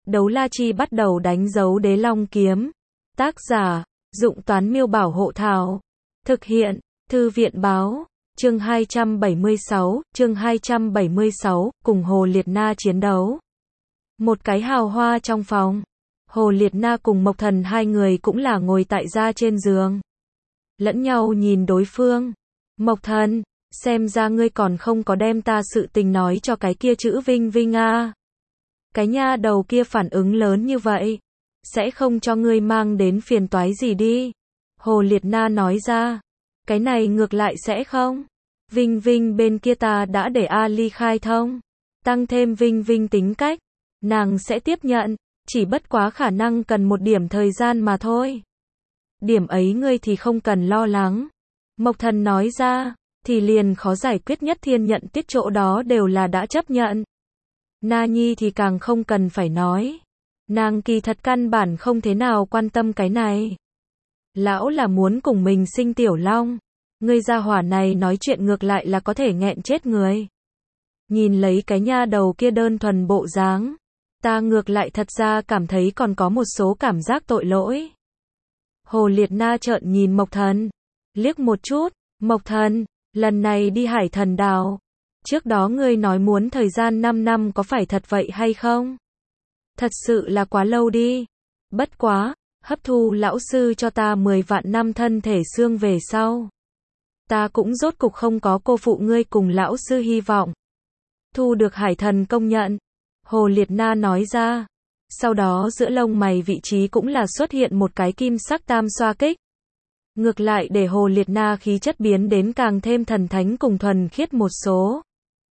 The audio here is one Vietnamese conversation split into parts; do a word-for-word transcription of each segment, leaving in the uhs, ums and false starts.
Đấu la chi bắt đầu đánh dấu đế long kiếm. Tác giả, Dụng Toán Miêu Bảo Hộ Thảo. Thực hiện, Thư viện Báo. Chương hai trăm bảy mươi sáu, chương hai trăm bảy mươi sáu, cùng Hồ Liệt Na chiến đấu. Một cái hào hoa trong phòng. Hồ Liệt Na cùng Mộc Thần hai người cũng là ngồi tại gia trên giường. Lẫn nhau nhìn đối phương. Mộc Thần, xem ra ngươi còn không có đem ta sự tình nói cho cái kia chữ Vinh Vinh à. Cái nha đầu kia phản ứng lớn như vậy. Sẽ không cho ngươi mang đến phiền toái gì đi. Hồ Liệt Na nói ra. Cái này ngược lại sẽ không. Vinh Vinh bên kia ta đã để Ali khai thông. Tăng thêm Vinh Vinh tính cách. Nàng sẽ tiếp nhận. Chỉ bất quá khả năng cần một điểm thời gian mà thôi. Điểm ấy ngươi thì không cần lo lắng. Mộc Thần nói ra. Thì liền khó giải quyết nhất thiên nhận tiết chỗ đó đều là đã chấp nhận. Na Nhi thì càng không cần phải nói. Nàng kỳ thật căn bản không thế nào quan tâm cái này. Lão là muốn cùng mình sinh tiểu long. Ngươi gia hỏa này nói chuyện ngược lại là có thể nghẹn chết người. Nhìn lấy cái nha đầu kia đơn thuần bộ dáng. Ta ngược lại thật ra cảm thấy còn có một số cảm giác tội lỗi. Hồ Liệt Na trợn nhìn Mộc Thần. Liếc một chút. Mộc Thần, lần này đi Hải Thần Đảo. Trước đó ngươi nói muốn thời gian năm năm có phải thật vậy hay không? Thật sự là quá lâu đi. Bất quá, hấp thu lão sư cho ta mười vạn năm thân thể xương về sau. Ta cũng rốt cục không có cô phụ ngươi cùng lão sư hy vọng. Thu được Hải Thần công nhận. Hồ Liệt Na nói ra. Sau đó giữa lông mày vị trí cũng là xuất hiện một cái kim sắc tam xoa kích. Ngược lại để Hồ Liệt Na khí chất biến đến càng thêm thần thánh cùng thuần khiết một số.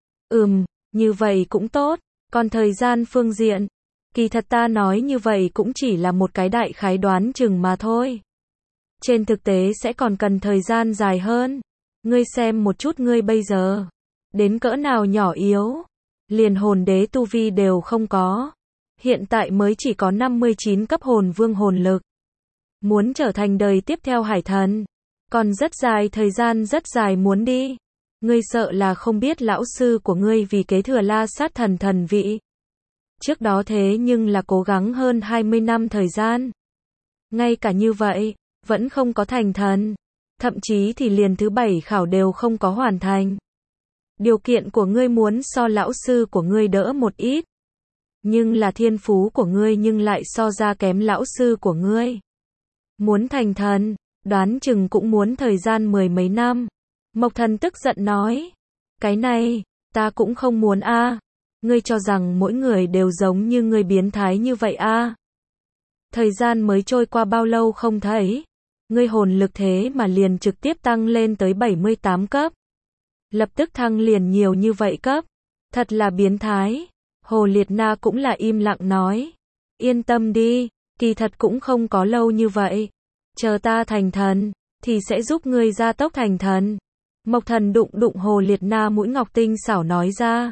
Ừm, như vậy cũng tốt. Còn thời gian phương diện. Kỳ thật ta nói như vậy cũng chỉ là một cái đại khái đoán chừng mà thôi. Trên thực tế sẽ còn cần thời gian dài hơn. Ngươi xem một chút ngươi bây giờ. Đến cỡ nào nhỏ yếu. Liền hồn đế tu vi đều không có. Hiện tại mới chỉ có năm mươi chín cấp hồn vương hồn lực. Muốn trở thành đời tiếp theo Hải Thần. Còn rất dài thời gian rất dài muốn đi. Ngươi sợ là không biết lão sư của ngươi vì kế thừa La Sát Thần thần vị. Trước đó thế nhưng là cố gắng hơn hai mươi năm thời gian. Ngay cả như vậy, vẫn không có thành thần. Thậm chí thì liền thứ bảy khảo đều không có hoàn thành. Điều kiện của ngươi muốn so lão sư của ngươi đỡ một ít. Nhưng là thiên phú của ngươi nhưng lại so ra kém lão sư của ngươi. Muốn thành thần, đoán chừng cũng muốn thời gian mười mấy năm. Mộc Thần tức giận nói. Cái này, ta cũng không muốn a. À. Ngươi cho rằng mỗi người đều giống như ngươi biến thái như vậy a? À. Thời gian mới trôi qua bao lâu không thấy. Ngươi hồn lực thế mà liền trực tiếp tăng lên tới bảy mươi tám cấp. Lập tức thăng liền nhiều như vậy cấp. Thật là biến thái. Hồ Liệt Na cũng là im lặng nói. Yên tâm đi, kỳ thật cũng không có lâu như vậy. Chờ ta thành thần, thì sẽ giúp ngươi gia tốc thành thần. Mộc Thần đụng đụng Hồ Liệt Na mũi ngọc tinh xảo nói ra.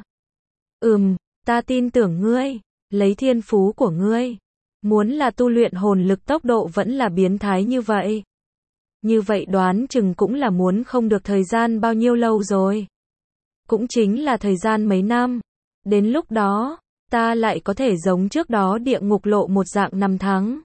Ừm, ta tin tưởng ngươi, lấy thiên phú của ngươi. Muốn là tu luyện hồn lực tốc độ vẫn là biến thái như vậy. Như vậy đoán chừng cũng là muốn không được thời gian bao nhiêu lâu rồi. Cũng chính là thời gian mấy năm. Đến lúc đó, ta lại có thể giống trước đó địa ngục lộ một dạng năm tháng.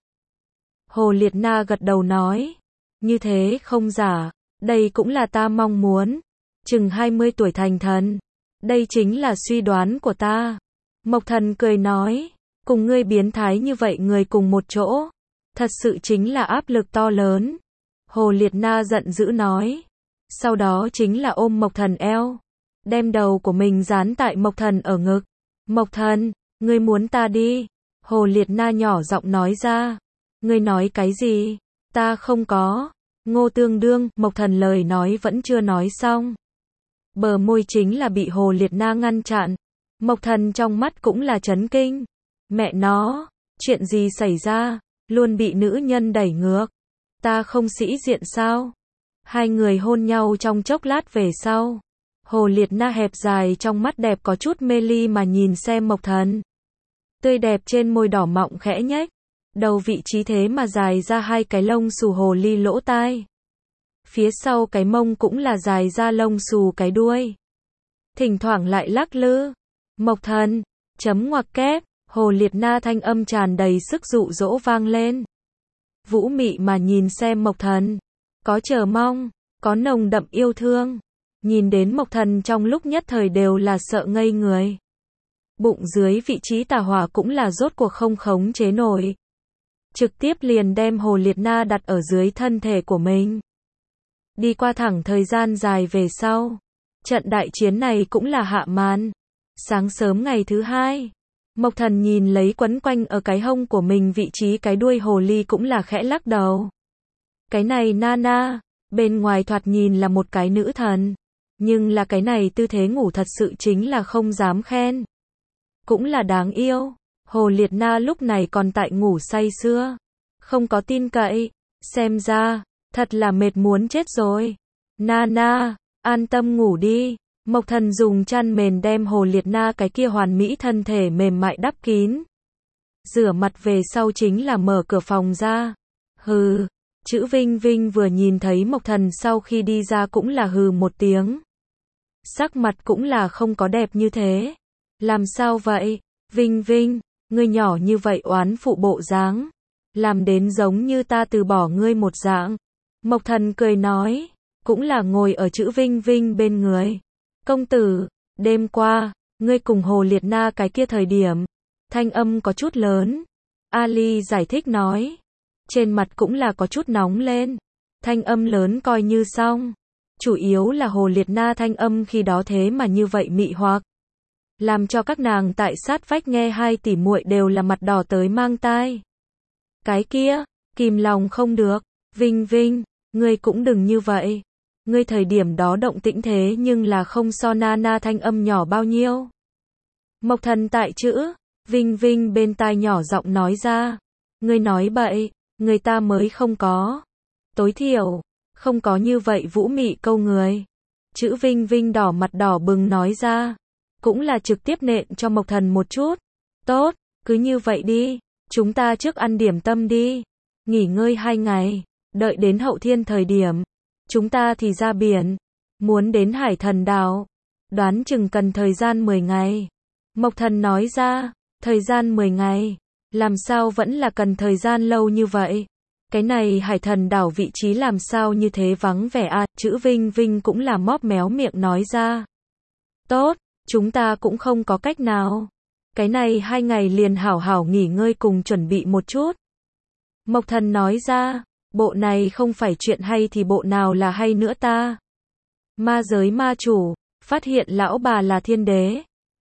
Hồ Liệt Na gật đầu nói. Như thế không giả, đây cũng là ta mong muốn. Chừng hai mươi tuổi thành thần. Đây chính là suy đoán của ta. Mộc Thần cười nói. Cùng ngươi biến thái như vậy người cùng một chỗ. Thật sự chính là áp lực to lớn. Hồ Liệt Na giận dữ nói. Sau đó chính là ôm Mộc Thần eo. Đem đầu của mình dán tại Mộc Thần ở ngực. Mộc Thần, ngươi muốn ta đi. Hồ Liệt Na nhỏ giọng nói ra. Ngươi nói cái gì? Ta không có. Ngô Tương Đương, Mộc Thần lời nói vẫn chưa nói xong. Bờ môi chính là bị Hồ Liệt Na ngăn chặn. Mộc Thần trong mắt cũng là chấn kinh. Mẹ nó, chuyện gì xảy ra? Luôn bị nữ nhân đẩy ngược. Ta không sĩ diện sao? Hai người hôn nhau trong chốc lát về sau. Hồ Liệt Na hẹp dài trong mắt đẹp có chút mê ly mà nhìn xem Mộc Thần. Tươi đẹp trên môi đỏ mọng khẽ nhếch. Đầu vị trí thế mà dài ra hai cái lông xù hồ ly lỗ tai. Phía sau cái mông cũng là dài ra lông xù cái đuôi. Thỉnh thoảng lại lắc lư. Mộc Thần, chấm ngoặc kép. Hồ Liệt Na thanh âm tràn đầy sức dụ dỗ vang lên. Vũ Mị mà nhìn xem Mộc Thần, có chờ mong, có nồng đậm yêu thương. Nhìn đến Mộc Thần trong lúc nhất thời đều là sợ ngây người. Bụng dưới vị trí tà hỏa cũng là rốt cuộc không khống chế nổi. Trực tiếp liền đem Hồ Liệt Na đặt ở dưới thân thể của mình. Đi qua thẳng thời gian dài về sau, trận đại chiến này cũng là hạ màn. Sáng sớm ngày thứ hai, Mộc Thần nhìn lấy quấn quanh ở cái hông của mình vị trí cái đuôi hồ ly cũng là khẽ lắc đầu. Cái này Nana, bên ngoài thoạt nhìn là một cái nữ thần, nhưng là cái này tư thế ngủ thật sự chính là không dám khen. Cũng là đáng yêu. Hồ Liệt Na lúc này còn tại ngủ say sưa, không có tin cậy, xem ra, thật là mệt muốn chết rồi. Nana, an tâm ngủ đi. Mộc Thần dùng chăn mền đem Hồ Liệt Na cái kia hoàn mỹ thân thể mềm mại đắp kín. Rửa mặt về sau chính là mở cửa phòng ra. Hừ, chữ Vinh Vinh vừa nhìn thấy Mộc Thần sau khi đi ra cũng là hừ một tiếng. Sắc mặt cũng là không có đẹp như thế. Làm sao vậy, Vinh Vinh, ngươi nhỏ như vậy oán phụ bộ dáng, làm đến giống như ta từ bỏ ngươi một dạng. Mộc Thần cười nói, cũng là ngồi ở chữ Vinh Vinh bên người. Công tử, đêm qua, ngươi cùng Hồ Liệt Na cái kia thời điểm, thanh âm có chút lớn. Ali giải thích nói, trên mặt cũng là có chút nóng lên. Thanh âm lớn coi như xong, chủ yếu là Hồ Liệt Na thanh âm khi đó thế mà như vậy mị hoặc, làm cho các nàng tại sát vách nghe hai tỷ muội đều là mặt đỏ tới mang tai. Cái kia, kìm lòng không được, Vinh Vinh, ngươi cũng đừng như vậy. Ngươi thời điểm đó động tĩnh thế nhưng là không so Nana thanh âm nhỏ bao nhiêu. Mộc Thần tại chữ Vinh Vinh bên tai nhỏ giọng nói ra, ngươi nói bậy, người ta mới không có. Tối thiểu, không có như vậy vũ mị câu người. Chữ Vinh Vinh đỏ mặt đỏ bừng nói ra, cũng là trực tiếp nện cho Mộc Thần một chút. Tốt, cứ như vậy đi, chúng ta trước ăn điểm tâm đi, nghỉ ngơi hai ngày, đợi đến hậu thiên thời điểm, chúng ta thì ra biển, muốn đến Hải Thần Đảo, đoán chừng cần thời gian mười ngày. Mộc Thần nói ra, thời gian mười ngày, làm sao vẫn là cần thời gian lâu như vậy? Cái này Hải Thần Đảo vị trí làm sao như thế vắng vẻ à? Chữ Vinh Vinh cũng là móp méo miệng nói ra. Tốt, chúng ta cũng không có cách nào. Cái này hai ngày liền hảo hảo nghỉ ngơi cùng chuẩn bị một chút. Mộc Thần nói ra, bộ này không phải chuyện hay thì bộ nào là hay nữa ta. Ma giới ma chủ, phát hiện lão bà là thiên đế.